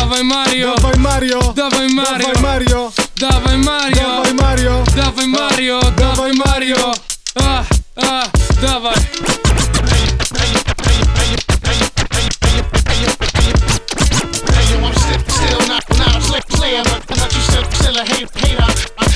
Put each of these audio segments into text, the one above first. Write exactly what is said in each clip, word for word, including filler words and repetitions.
Dawaj Mario, dawaj Mario, dawaj Mario, dawaj Mario, dawaj Mario, dawaj Mario, dawaj Mario, dawaj Mario, ah, ah, dawaj. Still not, not a player, but, but you still, still a hate, hater.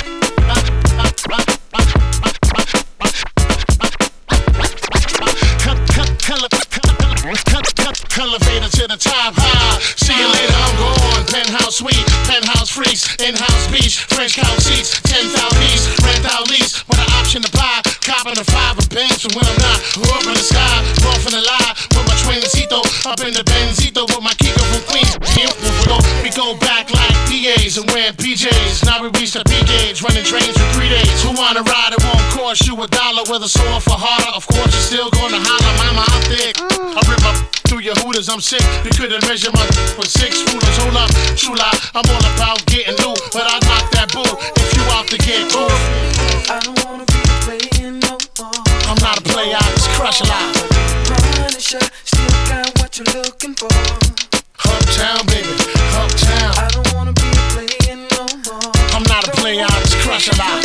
Elevator to the top high. See you later, I'm gone. Penthouse suite, penthouse freaks, in-house beach, French couch seats, ten thousand piece, rent out lease with an option to buy. Copping a five of Benz from when I'm not. Up in the sky, off in the lie with my twincito, up in the Benzito with my Kiko from Queens. We go back like P As and wearing P Js. Now we reach the P gauge, running trains for three days. Who wanna ride? It won't cost you a dollar. Whether sore for harder, of course you're still gonna holler. Mama, I'm thick. I rip my through your hooters, I'm sick. You couldn't measure my with six rulers. Hold up, true lie. I'm all about getting loot, but I knock that bull if you out to get cool. I don't wanna be playing no more. I'm not a player, I just crush a lot. Punisher, still got what you're looking for. Uptown, baby, uptown. I don't wanna be playing no more. I'm not a player, I just crush a lot.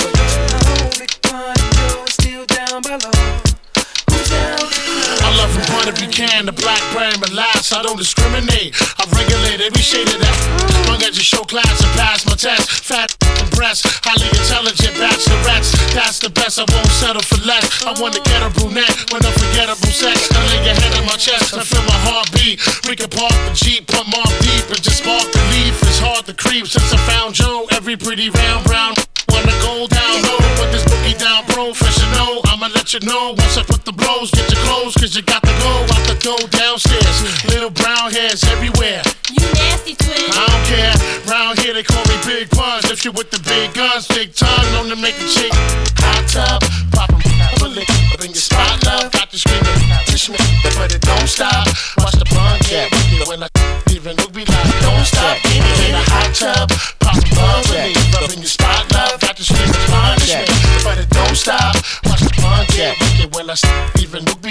Still down by law. Who's down? I love from point if you can, the black brand, but last I don't discriminate. I regulate every shade of that. Long as you show class and pass my test. Fat and breasts, highly intelligent bachelorettes. That's the best, I won't settle for less. I wanna get a brunette with unforgettable sex. I lay your head on my chest and feel my heartbeat. We can park the Jeep, put more deep and just spark the leaf. It's hard to creep since I found Joe. Every pretty round brown wanna go down low. Put this boogie down professional. I'ma let you know once I put the blows. Get your clothes cause you got to go out the door downstairs. Little brown hairs everywhere. You nasty twin. I don't care. Round here they call me Big Puns. If you with the big guns, big tongue, known to make a chick hot tub, pop 'em, bullet up in your spot, love. Got to scream it, push me, but it don't stop. Watch the bun get wicked when I even look be like, don't stop. In a hot tub, pop 'em, bubbly, up in your spot, love. Got to scream it, punish me, but it don't stop. Watch the bun get wicked when I even look be